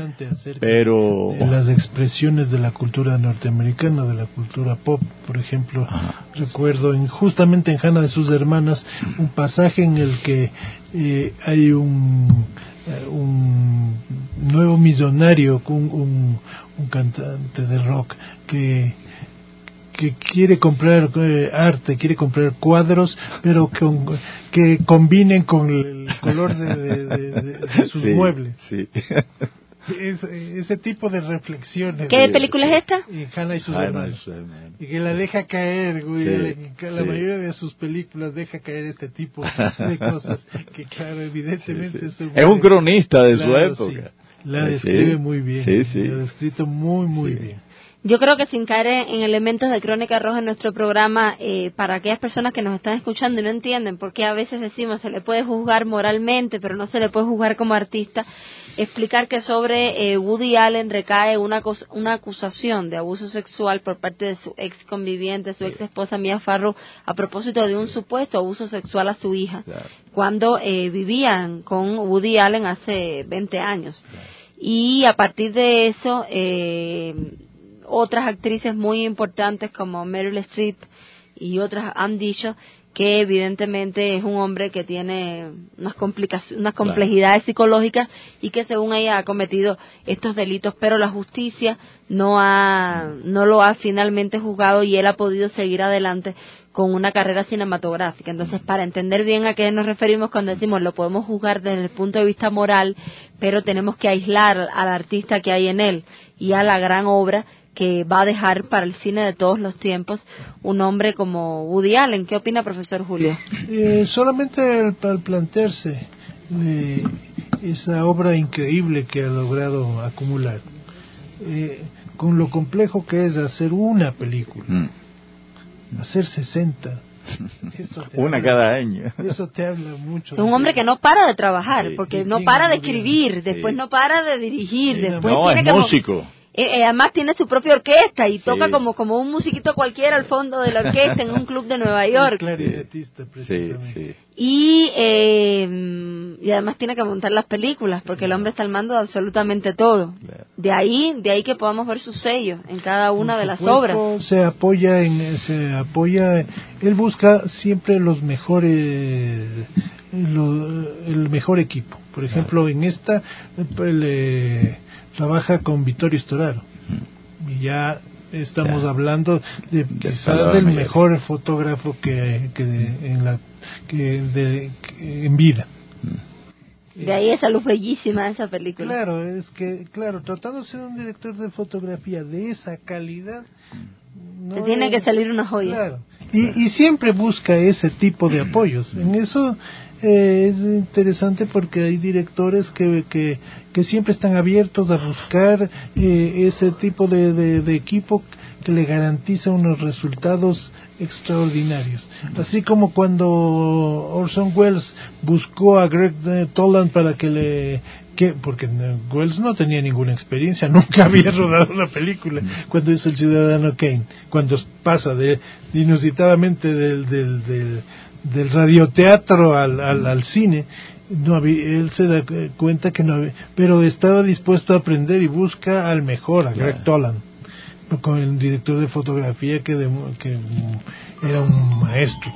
C: pero
D: de las expresiones de la cultura norteamericana, de la cultura pop, por ejemplo, Ajá. recuerdo en, justamente en Hannah de sus hermanas un pasaje en el que eh, hay un eh, un nuevo millonario, un, un, un cantante de rock que que quiere comprar eh, arte, quiere comprar cuadros, pero con, que combinen con el color de, de, de, de, de sus
C: sí,
D: muebles.
C: Sí.
D: Es, ese tipo de reflexiones.
A: ¿Qué película es esta?
D: Y Hannah y sus
C: Hannah
D: hermanos.
C: y sus hermanos.
D: Y que la deja caer, güey.
C: Sí,
D: la, la
C: sí.
D: mayoría de sus películas deja caer este tipo de cosas que, claro, evidentemente...
C: Sí, sí. Es un cronista de
D: claro,
C: su época.
D: Sí. La describe
C: sí.
D: muy bien.
C: Sí, sí.
D: La ha descrito muy, muy sí. bien.
A: Yo creo que sin caer en elementos de Crónica Roja en nuestro programa, eh, para aquellas personas que nos están escuchando y no entienden por qué a veces decimos se le puede juzgar moralmente, pero no se le puede juzgar como artista, explicar que sobre eh, Woody Allen recae una, una acusación de abuso sexual por parte de su ex conviviente, su ex esposa Mia Farrow, a propósito de un supuesto abuso sexual a su hija, claro. cuando eh, vivían con Woody Allen hace veinte años. Claro. Y a partir de eso... Eh, otras actrices muy importantes como Meryl Streep y otras han dicho que evidentemente es un hombre que tiene unas complicaciones, unas complejidades claro. psicológicas y que según ella ha cometido estos delitos, pero la justicia no ha no lo ha finalmente juzgado y él ha podido seguir adelante con una carrera cinematográfica. Entonces, para entender bien a qué nos referimos cuando decimos lo podemos juzgar desde el punto de vista moral, pero tenemos que aislar al artista que hay en él y a la gran obra que va a dejar para el cine de todos los tiempos un hombre como Woody Allen. ¿Qué opina, profesor Julio?
D: Eh, solamente al, al plantearse eh, esa obra increíble que ha logrado acumular, eh, con lo complejo que es hacer una película, mm. hacer sesenta,
C: Una
D: habla,
C: cada año.
D: Eso te habla mucho.
A: Es un hombre que no para de trabajar, sí, porque no para de escribir, sí, después no para de dirigir, sí, después
C: no,
A: tiene
C: es
A: que
C: músico.
A: Eh, además tiene su propia orquesta y
C: sí.
A: toca como como un musiquito cualquiera al fondo de la orquesta en un club de Nueva York.
D: Es clarinetista, precisamente.
C: Sí, sí.
A: Y, eh, y además tiene que montar las películas porque claro. el hombre está al mando de absolutamente todo. Claro. De ahí de ahí que podamos ver su sello en cada una de las obras.
D: Se apoya en se apoya él busca siempre los mejores lo, el mejor equipo. Por ejemplo, claro. en esta le trabaja con Vittorio Storaro y ya estamos ya. hablando de quizás del mejor fotógrafo que, que de, en la que, de, que en vida.
A: De ahí esa luz bellísima de esa película.
D: Claro, es que claro, tratándose de un director de fotografía de esa calidad,
A: no te tiene es, que salir una joya.
D: Claro. Y, y siempre busca ese tipo de apoyos. En eso eh, es interesante porque hay directores que, que, que siempre están abiertos a buscar eh, ese tipo de, de, de equipo que le garantiza unos resultados extraordinarios. Así como cuando Orson Welles buscó a Greg Toland para que le... que porque Welles no tenía ninguna experiencia, nunca había rodado una película cuando hizo El Ciudadano Kane, cuando pasa de inusitadamente del, del, del, del radioteatro al, al, al cine, no había, él se da cuenta que no había, pero estaba dispuesto a aprender y busca al mejor, a Greg Toland, con el director de fotografía que, de, que era un maestro.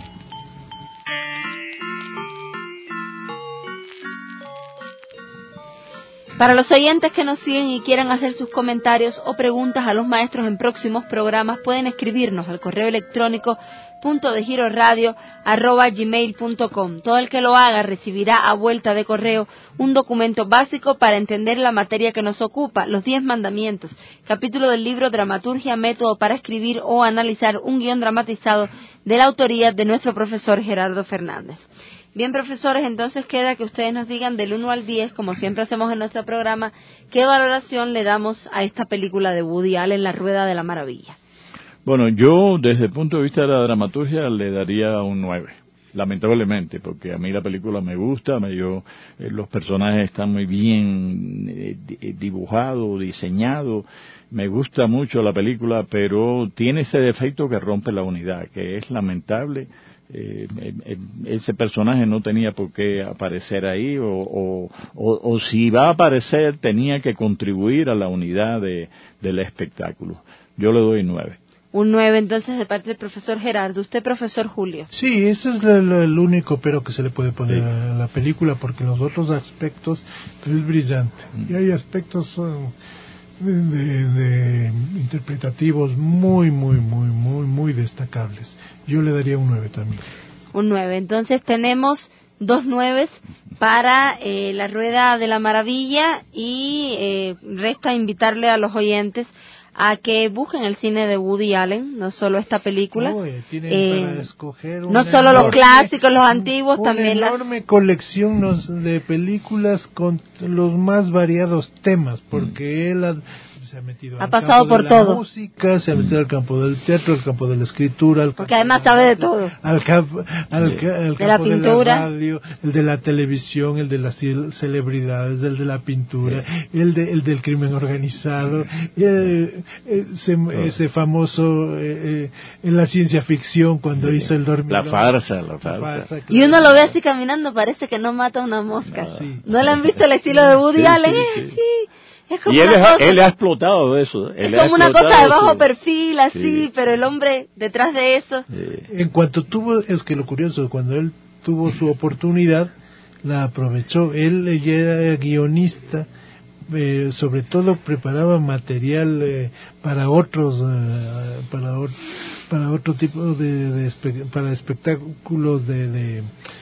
A: Para los oyentes que nos siguen y quieran hacer sus comentarios o preguntas a los maestros en próximos programas, pueden escribirnos al correo electrónico punto de giro radio arroba gmail punto com. Todo el que lo haga recibirá a vuelta de correo un documento básico para entender la materia que nos ocupa, los diez mandamientos, capítulo del libro Dramaturgia, método para escribir o analizar un guión dramatizado de la autoría de nuestro profesor Gerardo Fernández. Bien, profesores, entonces queda que ustedes nos digan del uno al diez, como siempre hacemos en nuestro programa, qué valoración le damos a esta película de Woody Allen, La Rueda de la Maravilla.
C: Bueno, yo desde el punto de vista de la dramaturgia le daría un nueve, lamentablemente, porque a mí la película me gusta, me yo, eh, los personajes están muy bien eh, dibujados, diseñados, me gusta mucho la película, pero tiene ese defecto que rompe la unidad, que es lamentable. Eh, eh, ese personaje no tenía por qué aparecer ahí o, o, o, o si va a aparecer tenía que contribuir a la unidad de, del espectáculo. Yo le doy nueve.
A: Un nueve entonces de parte del profesor Gerardo. ¿Usted, profesor Julio?
D: Sí, ese es el, el único pero que se le puede poner sí. a la película, porque en los otros aspectos es brillante. Mm. Y hay aspectos uh, de, de, de interpretativos muy, muy, muy, muy, muy destacables. Yo le daría un nueve también.
A: Un nueve. Entonces tenemos dos nueves para eh, La Rueda de la Maravilla y eh, resta invitarle a los oyentes a que busquen el cine de Woody Allen, no solo esta película.
D: Uy, tienen eh, para escoger
A: no solo
D: enorme,
A: los clásicos, los antiguos,
D: una
A: también
D: una enorme
A: las...
D: colección de películas con los más variados temas, porque mm. él ha, se ha metido
A: ha
D: al
A: pasado
D: campo
A: por
D: de la
A: todo.
D: música, se ha metido al campo del teatro, al campo de la escritura, al
A: porque además de sabe de todo.
D: Al, campo, al, al
A: de
D: campo
A: la pintura,
D: de la radio, el de la televisión, el de las celebridades, el de la pintura, el de el del crimen organizado, eh, ese, ese famoso eh, eh, en la ciencia ficción cuando sí. hizo El Dormilón.
C: La farsa, la farsa. La farsa
A: claro. Y uno lo ve así caminando, parece que no mata una mosca.
C: No,
A: sí. ¿No le han visto el estilo de Woody sí, Allen? Sí, sí. sí. Es como
C: y él,
A: una
C: es,
A: cosa,
C: él ha explotado eso. Él
A: es como una cosa de bajo perfil, así,
C: sí.
A: pero el hombre detrás de eso.
C: Sí.
D: En cuanto tuvo, es que lo curioso, cuando él tuvo su oportunidad, la aprovechó. Él ya era guionista, eh, sobre todo preparaba material eh, para otros, eh, para, or, para otro tipo de, de espe, para espectáculos de, de,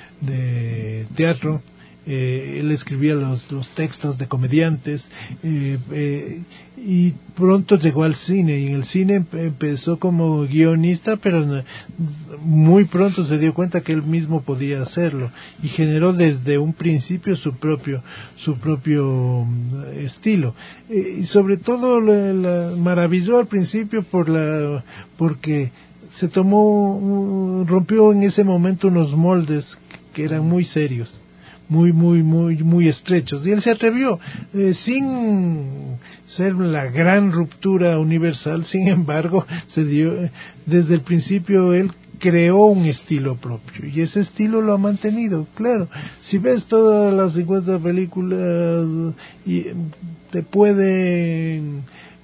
D: de teatro. Eh, él escribía los, los textos de comediantes eh, eh, y pronto llegó al cine y en el cine empezó como guionista, pero muy pronto se dio cuenta que él mismo podía hacerlo y generó desde un principio su propio su propio estilo eh, y sobre todo la, la maravilló al principio por la porque se tomó, un, rompió en ese momento unos moldes que eran muy serios, muy, muy, muy, muy estrechos, y él se atrevió, eh, sin ser la gran ruptura universal. Sin embargo, se dio, desde el principio él creó un estilo propio, y ese estilo lo ha mantenido. Claro, si ves todas las cincuenta películas, y te pueden...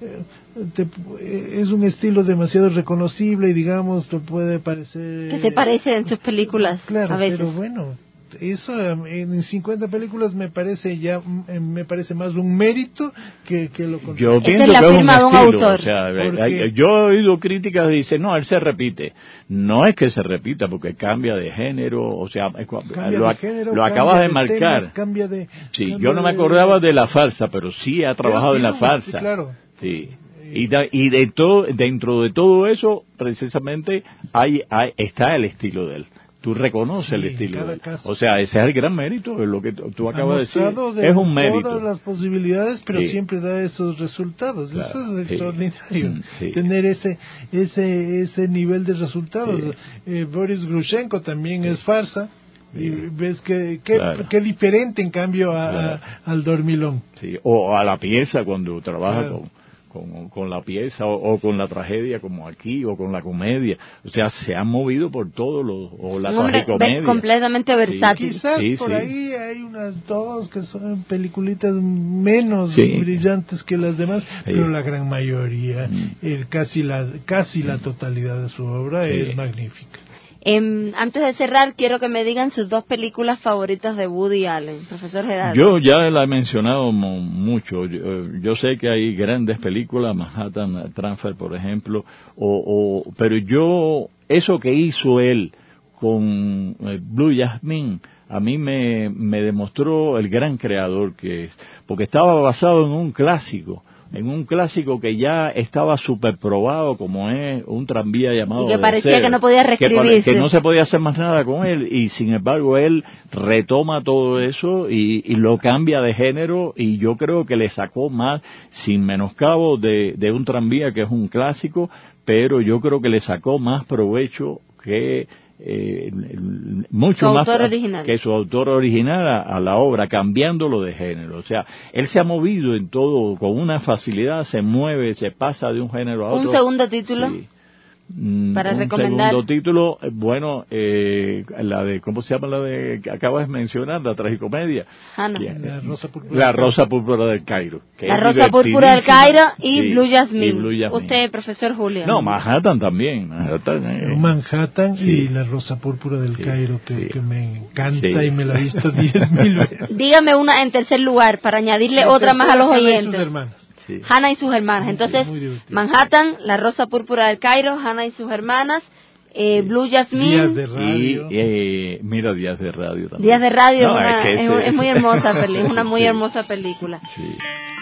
D: Te, es un estilo demasiado reconocible y, digamos, te puede parecer...
A: ¿Qué te parece en sus películas?
D: Claro,
A: a veces.
D: pero bueno, eso en cincuenta películas me parece ya me parece más un mérito que, que lo contrario.
C: Yo pienso
A: Esta es la
C: que es un
A: firma de un
C: estilo,
A: autor.
C: o sea,
D: Porque...
C: hay, yo he oído críticas que dicen, no, él se repite. No es que se repita, porque cambia de género, o sea,
D: cambia
C: lo,
D: de género,
C: lo acabas de,
D: de
C: marcar.
D: Temas, cambia de,
C: sí,
D: cambia
C: yo no me
D: de...
C: acordaba de la farsa, pero sí ha trabajado en la farsa.
D: Sí, claro.
C: Sí. Y, da, y de todo, dentro de todo eso, precisamente, hay, hay está el estilo de él. Tú reconoces
D: sí,
C: el estilo de él.
D: Caso.
C: O sea, ese es el gran mérito, es lo que tú acabas de decir.
D: De
C: es un mérito.
D: Todas las posibilidades, pero
C: sí.
D: siempre da esos resultados.
C: Claro,
D: eso es
C: sí.
D: extraordinario.
C: Sí.
D: Tener ese ese ese nivel de resultados.
C: Sí.
D: Eh, Boris Grushenko también sí. es farsa. Y sí. ves que qué
C: claro.
D: diferente en cambio a,
C: claro.
D: a, al Dormilón.
C: Sí. O a la pieza cuando trabaja
D: claro.
C: con... Con, con la pieza o, o con la tragedia como aquí o con la comedia, o sea, se han movido por todo lo, o la
A: Hombre,
C: tragicomedia
A: completamente versátil.
D: Sí, quizás
C: sí,
D: por
C: sí.
D: ahí hay unas dos que son peliculitas menos
C: sí.
D: brillantes que las demás, sí. pero la gran mayoría,
C: mm.
D: el casi la casi la totalidad de su obra sí. es magnífica.
A: Eh, antes de cerrar, quiero que me digan sus dos películas favoritas de Woody Allen, profesor Gerardo.
C: Yo ya la he mencionado mucho. Yo, yo sé que hay grandes películas, Manhattan Transfer, por ejemplo, o, o, pero yo, eso que hizo él con eh, Blue Jasmine, a mí me, me demostró el gran creador que es, porque estaba basado en un clásico. En un clásico que ya estaba superprobado, como es un tranvía llamado
A: y que parecía
C: Deseo,
A: que no podía reescribirse,
C: que, que no se podía hacer más nada con él, y sin embargo él retoma todo eso y, y lo cambia de género, y yo creo que le sacó más, sin menoscabo de, de un tranvía que es un clásico, pero yo creo que le sacó más provecho que Eh, mucho
A: su
C: más
A: autor original.
C: que su autor original a, a la obra, cambiándolo de género. O sea, él se ha movido en todo con una facilidad, se mueve, se pasa de un género a otro.
A: Un segundo título
C: sí. mm,
A: para
C: un
A: recomendar.
C: segundo título, bueno, eh, la de, ¿cómo se llama la de que acabas de mencionar, la tragicomedia?
A: Hannah.
D: La Rosa Púrpura.
C: La Rosa Púrpura del Cairo. Que
A: la Rosa Púrpura del Cairo y,
C: sí,
A: Blue Jasmine.
C: y Blue Jasmine.
A: Usted, profesor Julio.
C: No, Manhattan también. Manhattan, eh.
D: Manhattan
C: sí.
D: y La Rosa Púrpura del
C: sí,
D: Cairo, que,
C: sí.
D: que me encanta
C: sí.
D: y me la he visto diez mil veces.
A: Dígame una en tercer lugar, para añadirle en otra más a los oyentes.
C: Sí.
A: Hannah y sus hermanas. Entonces, sí, Manhattan, La Rosa Púrpura del Cairo, Hannah y sus hermanas, eh, Blue Jasmine.
D: Días de radio.
C: Y, eh, mira, Días de Radio también.
A: Días de Radio no, es, una,
C: es,
A: es, es muy hermosa película, es una muy
C: sí.
A: hermosa película.
C: Sí.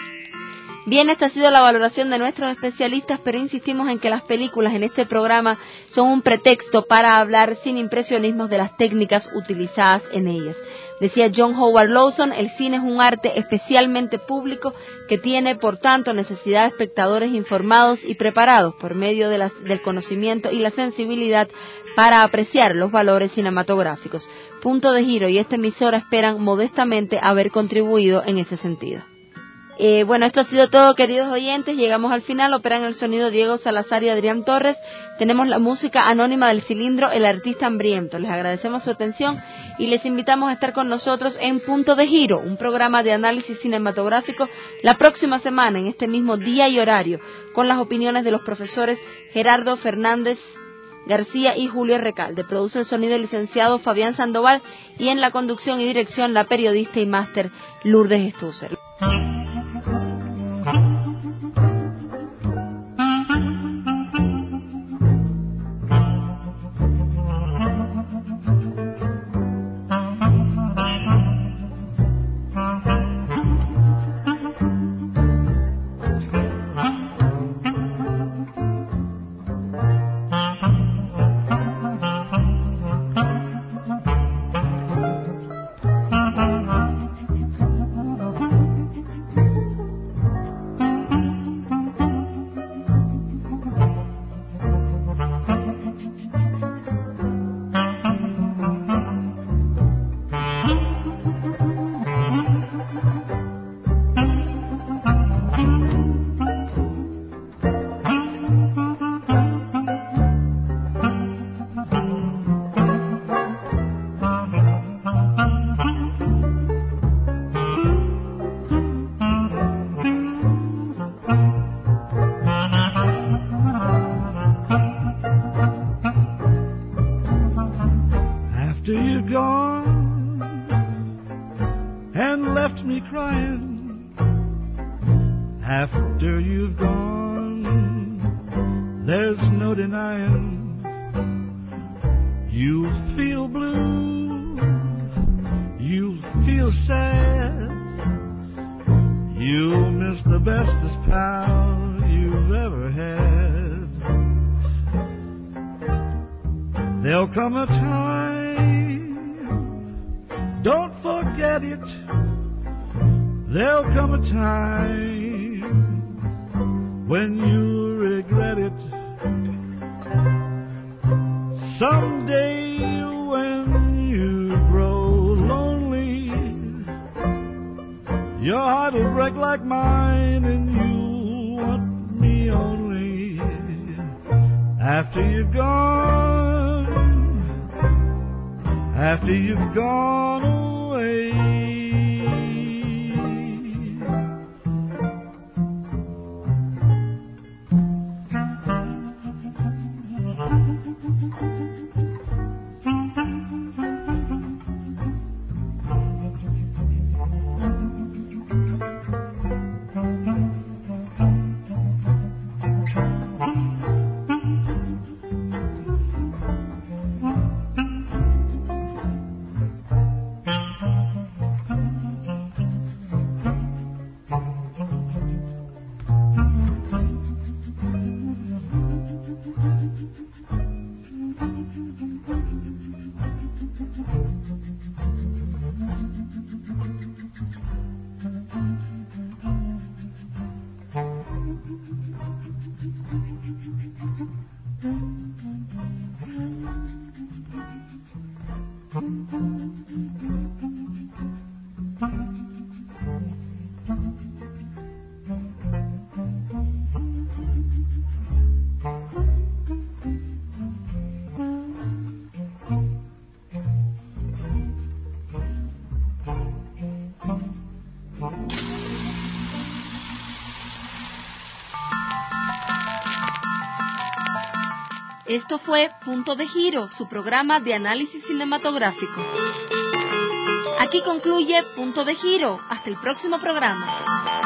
A: Bien, esta ha sido la valoración de nuestros especialistas, pero insistimos en que las películas en este programa son un pretexto para hablar sin impresionismos de las técnicas utilizadas en ellas. Decía John Howard Lawson, el cine es un arte especialmente público que tiene, por tanto, necesidad de espectadores informados y preparados por medio de las, del conocimiento y la sensibilidad para apreciar los valores cinematográficos. Punto de Giro y esta emisora esperan modestamente haber contribuido en ese sentido. Eh, bueno, esto ha sido todo, queridos oyentes. Llegamos al final. Operan el sonido Diego Salazar y Adrián Torres. Tenemos la música anónima del cilindro, El Artista Hambriento. Les agradecemos su atención y les invitamos a estar con nosotros en Punto de Giro, un programa de análisis cinematográfico la próxima semana, en este mismo día y horario, con las opiniones de los profesores Gerardo Fernández García y Julio Recalde. Produce el sonido el licenciado Fabián Sandoval y en la conducción y dirección la periodista y máster Lourdes Stusser.
E: you've gone and left me crying. After you've gone, there's no denying you feel blue, you feel sad, you miss the bestest pal you've ever had. There'll come a time, don't forget it, there'll come a time when you regret it. Someday when you grow lonely, your heart will break like mine and you want me only. After you've gone, after you've gone away.
A: Esto fue Punto de Giro, su programa de análisis cinematográfico. Aquí concluye Punto de Giro. Hasta el próximo programa.